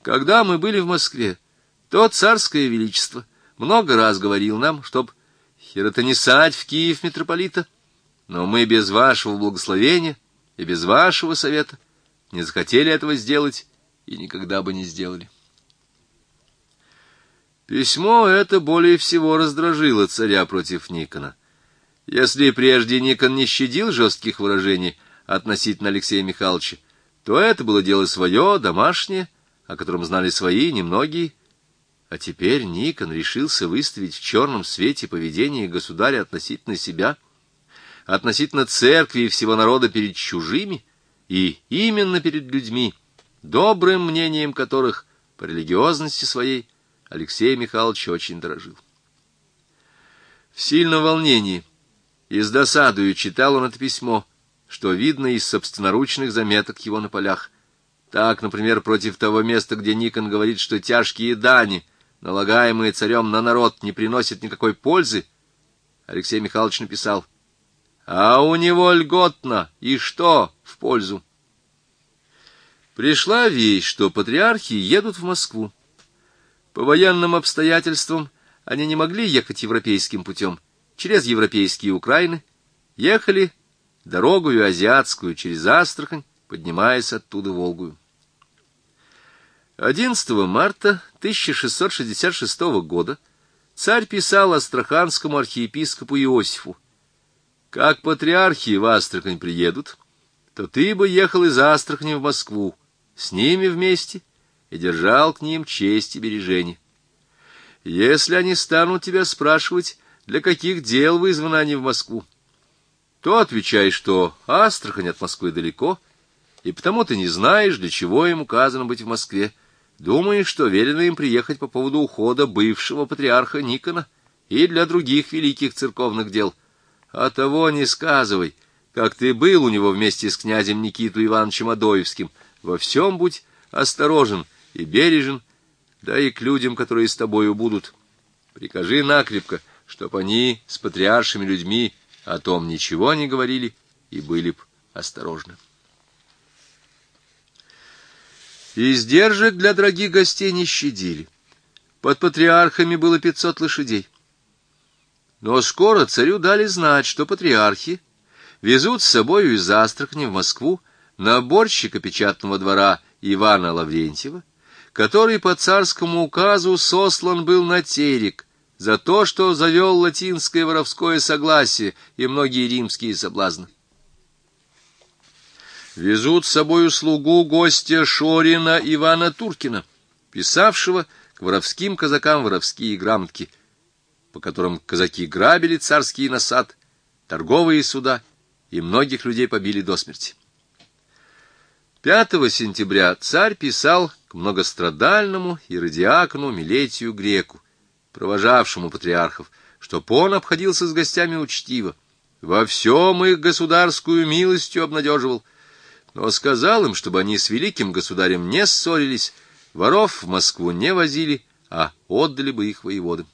Когда мы были в Москве, то царское величество много раз говорил нам, чтоб хиротонесать в Киев митрополита, но мы без вашего благословения и без вашего совета не захотели этого сделать и никогда бы не сделали. Письмо это более всего раздражило царя против Никона. Если прежде Никон не щадил жестких выражений относительно Алексея Михайловича, то это было дело свое, домашнее, о котором знали свои немногие. А теперь Никон решился выставить в черном свете поведение государя относительно себя, относительно церкви и всего народа перед чужими, и именно перед людьми, добрым мнением которых по религиозности своей Алексей Михайлович очень дорожил. В сильном волнении и с досадою читал он это письмо, что видно из собственноручных заметок его на полях. Так, например, против того места, где Никон говорит, что тяжкие дани, налагаемые царем на народ, не приносят никакой пользы, Алексей Михайлович написал: «А у него льготно, и что в пользу?» Пришла весть, что патриархи едут в Москву. По военным обстоятельствам они не могли ехать европейским путем, через европейские Украины, ехали дорогою азиатскую через Астрахань, поднимаясь оттуда Волгою. 11 марта 1666 года царь писал астраханскому архиепископу Иосифу: «Как патриархи в Астрахань приедут, то ты бы ехал из Астрахани в Москву, с ними вместе, и держал к ним честь и бережение. Если они станут тебя спрашивать, для каких дел вызваны они в Москву, то отвечай, что Астрахань от Москвы далеко, и потому ты не знаешь, для чего им указано быть в Москве. Думаешь, что велено им приехать по поводу ухода бывшего патриарха Никона и для других великих церковных дел. А того не сказывай, как ты был у него вместе с князем Никитой Ивановичем Адоевским. Во всем будь осторожен и бережен, да и к людям, которые с тобою будут. Прикажи накрепко, чтоб они с патриаршими людьми о том ничего не говорили и были б осторожны». Издержек для дорогих гостей не щадили. Под патриархами было 500 лошадей. Но скоро царю дали знать, что патриархи везут с собою из Астрахани в Москву наборщика печатного двора Ивана Лаврентьева, который по царскому указу сослан был на Терек за то, что завел латинское воровское согласие и многие римские соблазны. Везут с собою слугу гостя Шорина Ивана Туркина, писавшего к воровским казакам воровские грамотки, по которым казаки грабили царский насад, торговые суда и многих людей побили до смерти. 5 сентября царь писал к многострадальному иродиакону Милетию Греку, провожавшему патриархов, чтоб он обходился с гостями учтиво, во всем их государскую милостью обнадеживал, но сказал им, чтобы они с великим государем не ссорились, воров в Москву не возили, а отдали бы их воеводам.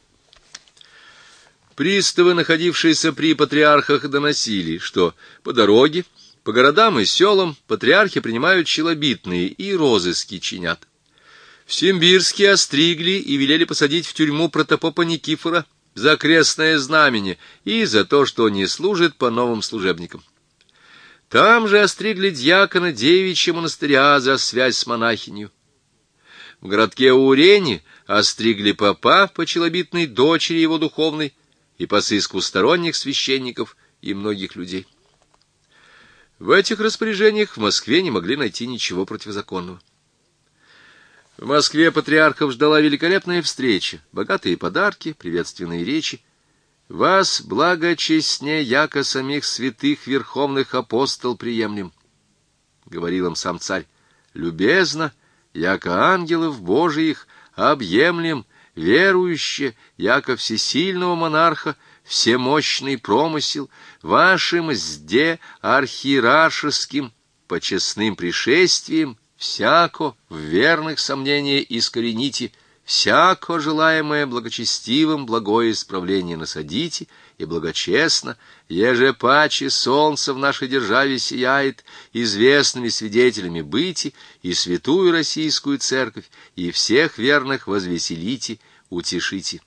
Приставы, находившиеся при патриархах, доносили, что по дороге, по городам и селам патриархи принимают челобитные и розыски чинят. В Симбирске остригли и велели посадить в тюрьму протопопа Никифора за крестное знамение и за то, что не служит по новым служебникам. Там же остригли дьякона девичьего монастыря за связь с монахинью. В городке Урене остригли попа по челобитной дочери его духовной и по сыску сторонних священников и многих людей. В этих распоряжениях в Москве не могли найти ничего противозаконного. В Москве патриархов ждала великолепная встреча, богатые подарки, приветственные речи. «Вас благочестнее, яко самих святых верховных апостол приемлем», — говорил им сам царь, — «любезно, яко ангелов Божиих объемлем, верующе, яко всесильного монарха, всемощный промысел, вашим сде архиерашеским, по честным пришествиям, всяко в верных сомнения искорените, всяко желаемое благочестивым благое исправление насадите, и благочестно, еже паче солнце в нашей державе сияет, известными свидетелями быти, и святую российскую церковь, и всех верных возвеселите, утешите.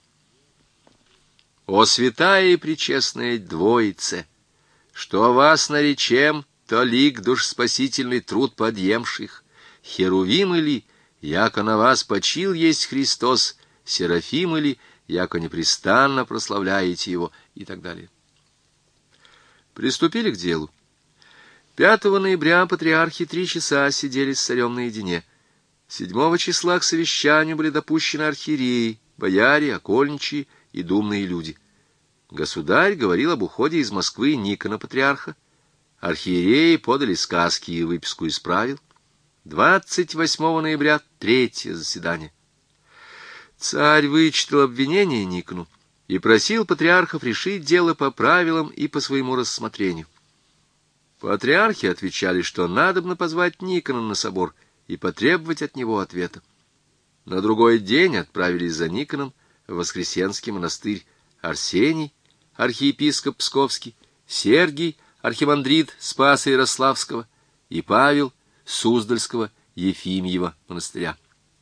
О святая и пречестная Двоице, что вас наречем, то лик душспасительный труд подъемших, херувимы ли, яко на вас почил есть Христос, серафимы ли, яко непрестанно прославляете его, и так далее. Приступили к делу. 5 ноября патриархи 3 часа сидели с царем наедине. 7 числа к совещанию были допущены архиереи, бояре, окольничьи и думные люди. Государь говорил об уходе из Москвы Никона патриарха. Архиереи подали сказки и выписку из правил. 28 ноября третье заседание. Царь вычитал обвинение Никону и просил патриархов решить дело по правилам и по своему рассмотрению. Патриархи отвечали, что надобно позвать Никона на собор и потребовать от него ответа. На другой день отправились за Никоном в Воскресенский монастырь Арсений, архиепископ Псковский, Сергий, архимандрит Спаса Ярославского, и Павел Суздальского Ефимьева монастыря.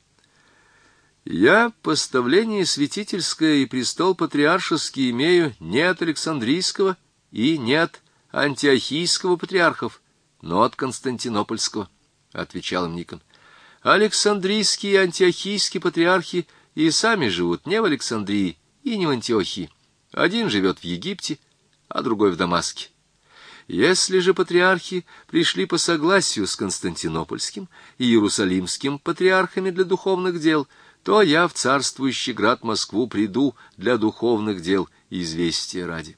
Я поставление святительское и престол патриаршеский имею не от Александрийского и не от Антиохийского патриархов, но от Константинопольского, — отвечал им Никон. Александрийские и Антиохийские патриархи и сами живут не в Александрии и не в Антиохии. Один живет в Египте, а другой в Дамаске. Если же патриархи пришли по согласию с Константинопольским и Иерусалимским патриархами для духовных дел, то я в царствующий град Москву приду для духовных дел известия ради.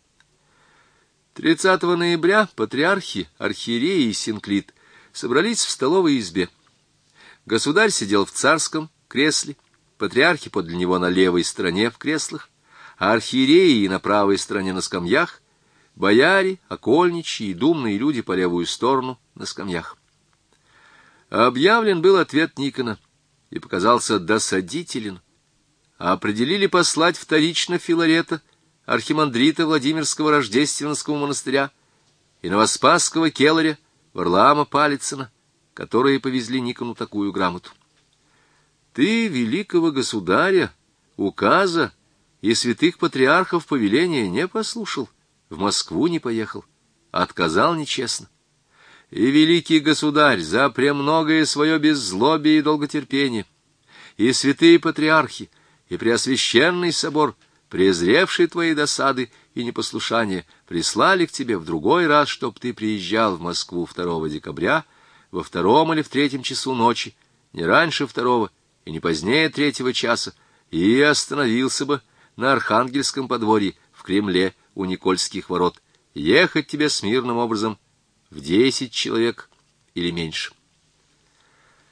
30 ноября патриархи, архиереи и синклит собрались в столовой избе. Государь сидел в царском кресле, патриархи подле него на левой стороне в креслах, а архиереи на правой стороне на скамьях, бояре, окольничьи и думные люди по левую сторону на скамьях. Объявлен был ответ Никона и показался досадителен. Определили послать вторично Филарета, архимандрита Владимирского Рождественского монастыря, и новоспасского келаря Варлаама Палицына, которые повезли Никону такую грамоту. Ты, великого государя, указа и святых патриархов повеления не послушал, в Москву не поехал, отказал нечестно. И великий государь за премногое свое беззлобие и долготерпение, и святые патриархи, и преосвященный собор, презревшие твои досады и непослушания, прислали к тебе в другой раз, чтоб ты приезжал в Москву 2 декабря, во 2 или в 3 часу ночи, не раньше 2 и не позднее 3 часа, и остановился бы на Архангельском подворье в Кремле у Никольских ворот, ехать тебе смирным образом в 10 человек или меньше.